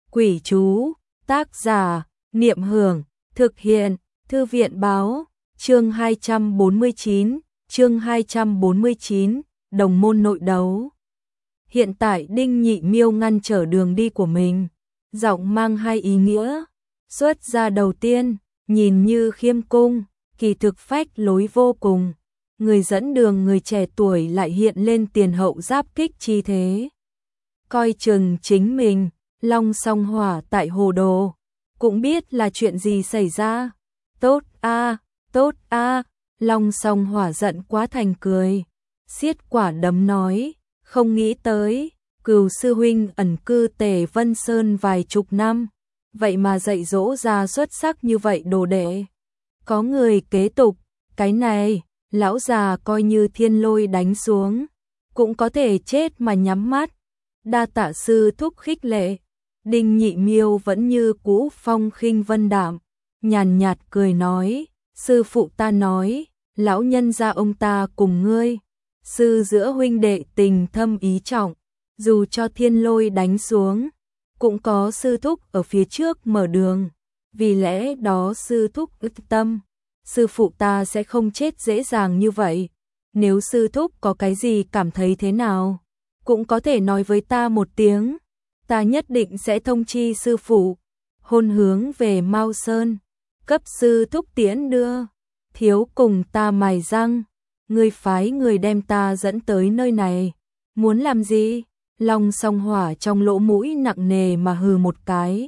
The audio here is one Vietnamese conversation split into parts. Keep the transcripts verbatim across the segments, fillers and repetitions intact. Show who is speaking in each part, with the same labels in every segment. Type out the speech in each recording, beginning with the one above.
Speaker 1: Quỷ chú, tác giả, Niệm Hưởng, thực hiện, Thư viện báo, chương hai trăm bốn mươi chín, chương hai trăm bốn mươi chín, đồng môn nội đấu. Hiện tại Đinh Nhị Miêu ngăn trở đường đi của mình, giọng mang hai ý nghĩa. Xuất ra đầu tiên, nhìn như khiêm cung, kỳ thực phách lối vô cùng. Người dẫn đường người trẻ tuổi lại hiện lên tiền hậu giáp kích chi thế. Coi chừng chính mình, Long Song Hỏa tại hồ đồ, cũng biết là chuyện gì xảy ra. Tốt a, tốt a, Long Song Hỏa giận quá thành cười, xiết quả đấm nói, không nghĩ tới, Cừu sư huynh ẩn cư Tề Vân Sơn vài chục năm, vậy mà dạy dỗ ra xuất sắc như vậy đồ đệ. Có người kế tục, cái này, lão già coi như thiên lôi đánh xuống, cũng có thể chết mà nhắm mắt. Đa tạ sư thúc khích lệ. Đinh Nhị Miêu vẫn như cũ phong khinh vân đạm, nhàn nhạt cười nói, sư phụ ta nói, lão nhân gia ông ta cùng ngươi, sư giữa huynh đệ tình thâm ý trọng, dù cho thiên lôi đánh xuống, cũng có sư thúc ở phía trước mở đường, vì lẽ đó sư thúc ức tâm, sư phụ ta sẽ không chết dễ dàng như vậy. Nếu sư thúc có cái gì cảm thấy thế nào, cũng có thể nói với ta một tiếng, ta nhất định sẽ thông chi sư phụ. Hôn hướng về Mao Sơn, cấp sư thúc tiễn đưa, thiếu cùng ta mài răng, ngươi phái người đem ta dẫn tới nơi này, muốn làm gì? Long Song Hỏa trong lỗ mũi nặng nề mà hừ một cái,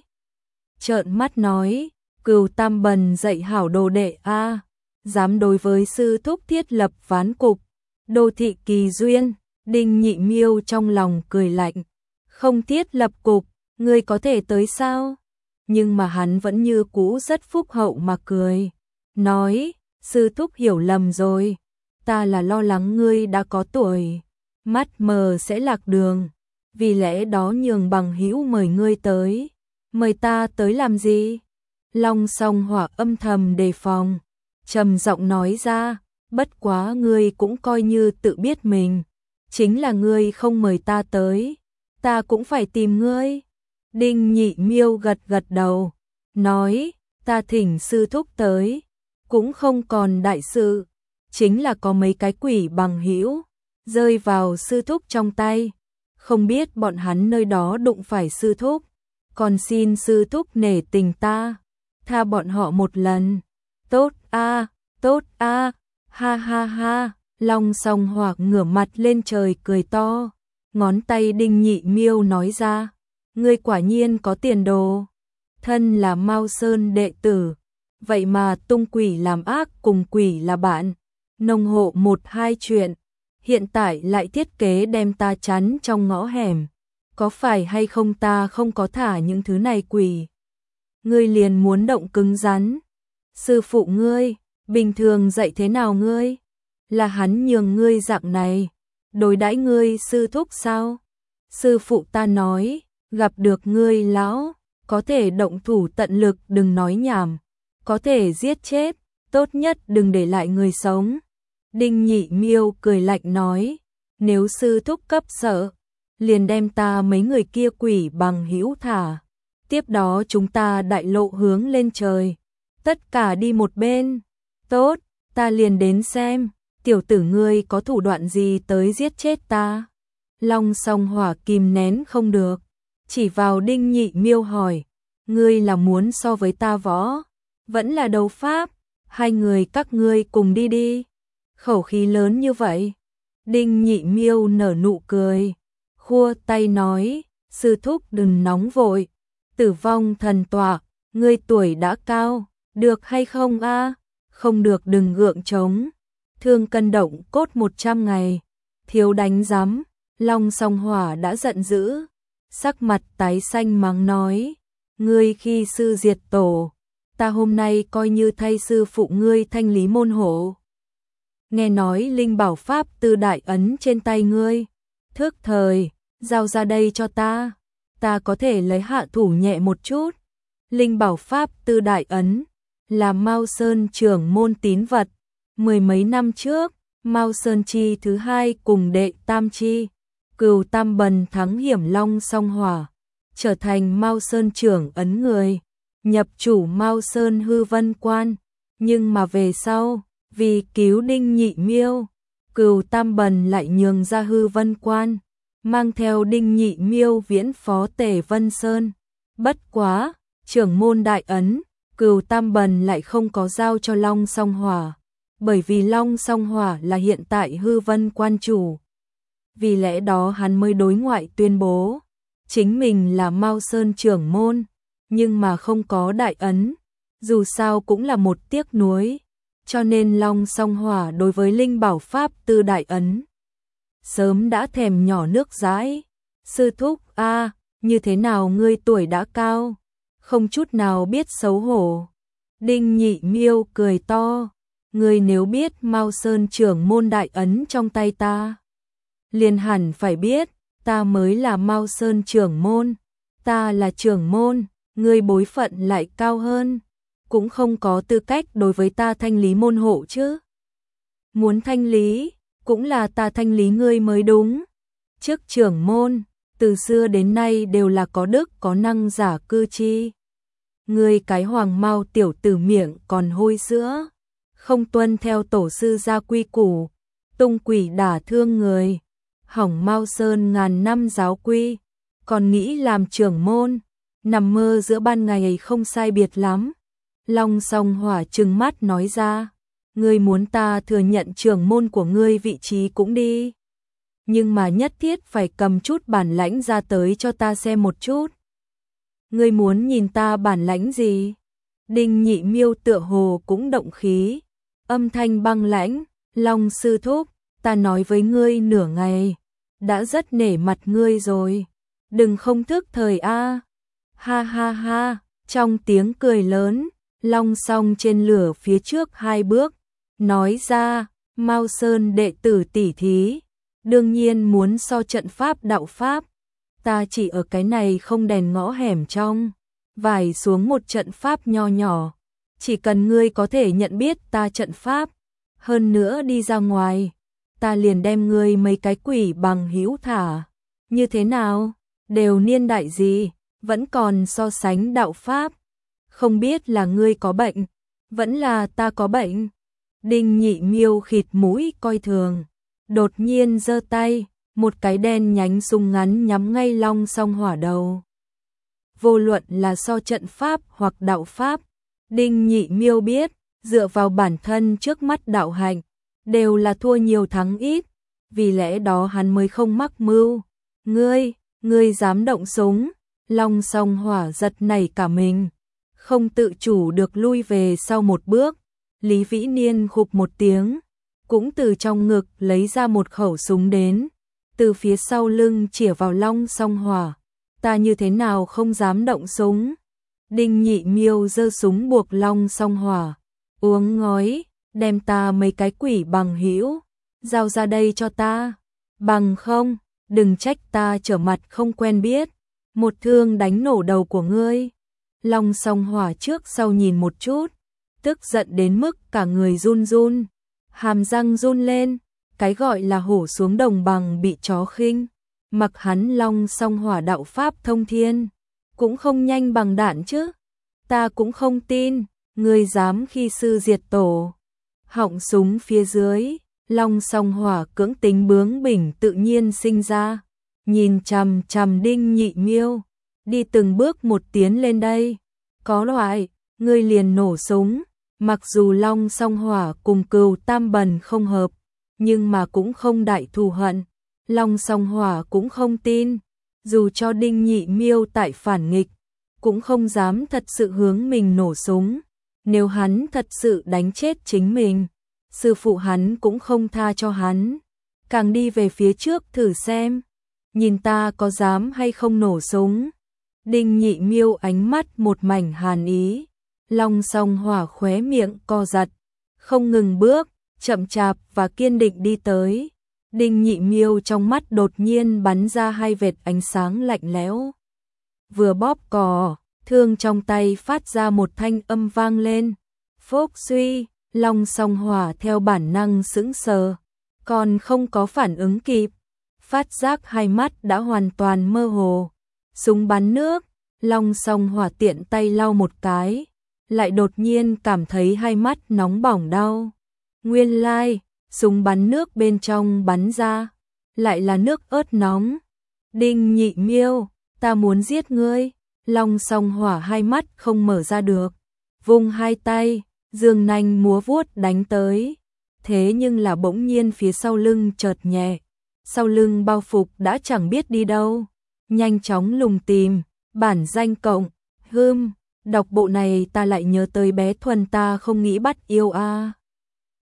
Speaker 1: trợn mắt nói, Cừu Tam Bần dạy hảo đồ đệ a, dám đối với sư thúc thiết lập ván cục, đô thị kỳ duyên. Đinh Nhị Miêu trong lòng cười lạnh, không thiết lập cục, ngươi có thể tới sao? Nhưng mà hắn vẫn như cũ rất phúc hậu mà cười, nói, sư thúc hiểu lầm rồi, ta là lo lắng ngươi đã có tuổi, mắt mờ sẽ lạc đường, vì lẽ đó nhường bằng hữu mời ngươi tới. Mời ta tới làm gì? Long Song Hỏa âm thầm đề phòng, trầm giọng nói ra, bất quá ngươi cũng coi như tự biết mình, chính là ngươi không mời ta tới, ta cũng phải tìm ngươi. Đinh Nhị Miêu gật gật đầu, nói, ta thỉnh sư thúc tới, cũng không còn đại sự, chính là có mấy cái quỷ bằng hữu rơi vào sư thúc trong tay, không biết bọn hắn nơi đó đụng phải sư thúc, còn xin sư thúc nể tình ta, tha bọn họ một lần. Tốt a, tốt a, ha ha ha. Long Song Hỏa ngửa mặt lên trời cười to, ngón tay Đinh Nhị Miêu nói ra, ngươi quả nhiên có tiền đồ, thân là Mao Sơn đệ tử, vậy mà tung quỷ làm ác cùng quỷ là bạn, nông hộ một hai chuyện, hiện tại lại thiết kế đem ta chắn trong ngõ hẻm, có phải hay không ta không có thả những thứ này quỷ? Ngươi liền muốn động cứng rắn, sư phụ ngươi, bình thường dạy thế nào ngươi? Là hắn nhường ngươi dạng này, đối đãi ngươi sư thúc sao? Sư phụ ta nói, gặp được ngươi lão, có thể động thủ tận lực đừng nói nhảm, có thể giết chết, tốt nhất đừng để lại người sống. Đinh Nhị Miêu cười lạnh nói, nếu sư thúc cấp sợ, liền đem ta mấy người kia quỷ bằng hữu thả, tiếp đó chúng ta đại lộ hướng lên trời, tất cả đi một bên. Tốt, ta liền đến xem tiểu tử ngươi có thủ đoạn gì tới giết chết ta. Long Song Hỏa kìm nén không được, chỉ vào Đinh Nhị Miêu hỏi, ngươi là muốn so với ta võ, vẫn là đấu pháp, hai người các ngươi cùng đi đi. Khẩu khí lớn như vậy. Đinh Nhị Miêu nở nụ cười, khua tay nói, sư thúc đừng nóng vội, Tử Vong Thần Tọa, ngươi tuổi đã cao, được hay không a? Không được đừng gượng trống. Thương cân động cốt một trăm ngày, thiếu đánh giám. Long Song Hỏa đã giận dữ, sắc mặt tái xanh mắng nói, ngươi khi sư diệt tổ, ta hôm nay coi như thay sư phụ ngươi thanh lý môn hộ. Nghe nói linh bảo pháp tư đại ấn trên tay ngươi, thước thời, giao ra đây cho ta, ta có thể lấy hạ thủ nhẹ một chút. Linh bảo pháp tư đại ấn là Mao Sơn trưởng môn tín vật, mười mấy năm trước, Mao Sơn chi thứ hai cùng đệ tam chi, Cừu Tam Bần thắng hiểm Long Song Hỏa, trở thành Mao Sơn trưởng ấn người, nhập chủ Mao Sơn hư vân quan. Nhưng mà về sau, vì cứu Đinh Nhị Miêu, Cửu Tam Bần lại nhường ra hư vân quan, mang theo Đinh Nhị Miêu viễn phó Tề Vân Sơn. Bất quá, trưởng môn đại ấn, Cửu Tam Bần lại không có giao cho Long Song Hỏa, bởi vì Long Song Hỏa là hiện tại hư vân quan chủ. Vì lẽ đó hắn mới đối ngoại tuyên bố, chính mình là Mao Sơn trưởng môn, nhưng mà không có đại ấn, dù sao cũng là một tiếc nuối, cho nên Long Song Hỏa đối với linh bảo pháp tư đại ấn sớm đã thèm nhỏ nước dãi. Sư thúc a, như thế nào ngươi tuổi đã cao, không chút nào biết xấu hổ. Đinh Nhị Miêu cười to, ngươi nếu biết Mao Sơn trưởng môn đại ấn trong tay ta, liền hẳn phải biết, ta mới là Mao Sơn trưởng môn, ta là trưởng môn, ngươi bối phận lại cao hơn, cũng không có tư cách đối với ta thanh lý môn hộ chứ. Muốn thanh lý, cũng là ta thanh lý ngươi mới đúng. Chức trưởng môn, từ xưa đến nay đều là có đức có năng giả cư chi. Ngươi cái hoàng Mao tiểu tử miệng còn hôi sữa, không tuân theo tổ sư gia quy củ, tung quỷ đả thương người, hỏng Mao Sơn ngàn năm giáo quy, còn nghĩ làm trưởng môn, nằm mơ giữa ban ngày không sai biệt lắm. Long Song Hỏa trừng mắt nói ra, ngươi muốn ta thừa nhận trưởng môn của ngươi vị trí cũng đi, nhưng mà nhất thiết phải cầm chút bản lãnh ra tới cho ta xem một chút. Ngươi muốn nhìn ta bản lãnh gì? Đinh Nhị Miêu tựa hồ cũng động khí, âm thanh băng lãnh, Long sư thúc, ta nói với ngươi nửa ngày, đã rất nể mặt ngươi rồi, đừng không thức thời a. Ha ha ha, trong tiếng cười lớn, Long Song trên lửa phía trước hai bước, nói ra, Mao Sơn đệ tử tỷ thí, đương nhiên muốn so trận pháp đạo pháp, ta chỉ ở cái này không đèn ngõ hẻm trong, vải xuống một trận pháp nho nhỏ, chỉ cần ngươi có thể nhận biết ta trận pháp, hơn nữa đi ra ngoài, ta liền đem ngươi mấy cái quỷ bằng hữu thả, như thế nào, đều niên đại gì, vẫn còn so sánh đạo pháp, không biết là ngươi có bệnh, vẫn là ta có bệnh. Đinh Nhị Miêu khịt mũi coi thường, đột nhiên giơ tay, một cái đen nhánh súng ngắn nhắm ngay Long Song Hỏa đầu. Vô luận là so trận pháp hoặc đạo pháp, Đinh Nhị Miêu biết, dựa vào bản thân trước mắt đạo hành, đều là thua nhiều thắng ít, vì lẽ đó hắn mới không mắc mưu. Ngươi, ngươi dám động súng? Long Song Hỏa giật nảy cả mình, không tự chủ được lui về sau một bước. Lý Vĩ Niên khục một tiếng, cũng từ trong ngực lấy ra một khẩu súng đến, từ phía sau lưng chĩa vào Long Song Hỏa. Ta như thế nào không dám động súng? Đinh Nhị Miêu giơ súng buộc Long Song Hỏa, uống ngói, đem ta mấy cái quỷ bằng hữu, giao ra đây cho ta, bằng không, đừng trách ta trở mặt không quen biết, một thương đánh nổ đầu của ngươi. Long Song Hỏa trước sau nhìn một chút, tức giận đến mức cả người run run, hàm răng run lên, cái gọi là hổ xuống đồng bằng bị chó khinh, mặc hắn Long Song Hỏa đạo pháp thông thiên, cũng không nhanh bằng đạn chứ, ta cũng không tin, ngươi dám khi sư diệt tổ. Họng súng phía dưới, Long Song Hỏa cưỡng tính bướng bỉnh tự nhiên sinh ra, nhìn chằm chằm Đinh Nhị Miêu, đi từng bước một tiến lên đây, có loại, ngươi liền nổ súng. Mặc dù Long Song Hỏa cùng Cửu Tam Bần không hợp, nhưng mà cũng không đại thù hận. Long Song Hỏa cũng không tin, dù cho Đinh Nhị Miêu tại phản nghịch, cũng không dám thật sự hướng mình nổ súng. Nếu hắn thật sự đánh chết chính mình, sư phụ hắn cũng không tha cho hắn. Càng đi về phía trước thử xem, nhìn ta có dám hay không nổ súng. Đinh Nhị Miêu ánh mắt một mảnh hàn ý. Long Song Hỏa khóe miệng co giật, không ngừng bước, chậm chạp và kiên định đi tới. Đinh Nhị Miêu trong mắt đột nhiên bắn ra hai vệt ánh sáng lạnh lẽo. Vừa bóp cò, thương trong tay phát ra một thanh âm vang lên. Phốc suy, Long Song Hỏa theo bản năng sững sờ, còn không có phản ứng kịp, phát giác hai mắt đã hoàn toàn mơ hồ. súng bắn nước, Long Song Hỏa tiện tay lau một cái, lại đột nhiên cảm thấy hai mắt nóng bỏng đau. Nguyên lai, súng bắn nước bên trong bắn ra, lại là nước ớt nóng. Đinh Nhị Miêu, ta muốn giết ngươi. Long Song Hỏa hai mắt không mở ra được, vung hai tay, dương nanh múa vuốt đánh tới. Thế nhưng là bỗng nhiên phía sau lưng chợt nhẹ, sau lưng bao phục đã chẳng biết đi đâu, nhanh chóng lùng tìm, bản danh cộng, hưm, đọc bộ này ta lại nhớ tới bé Thuần ta không nghĩ bắt yêu a.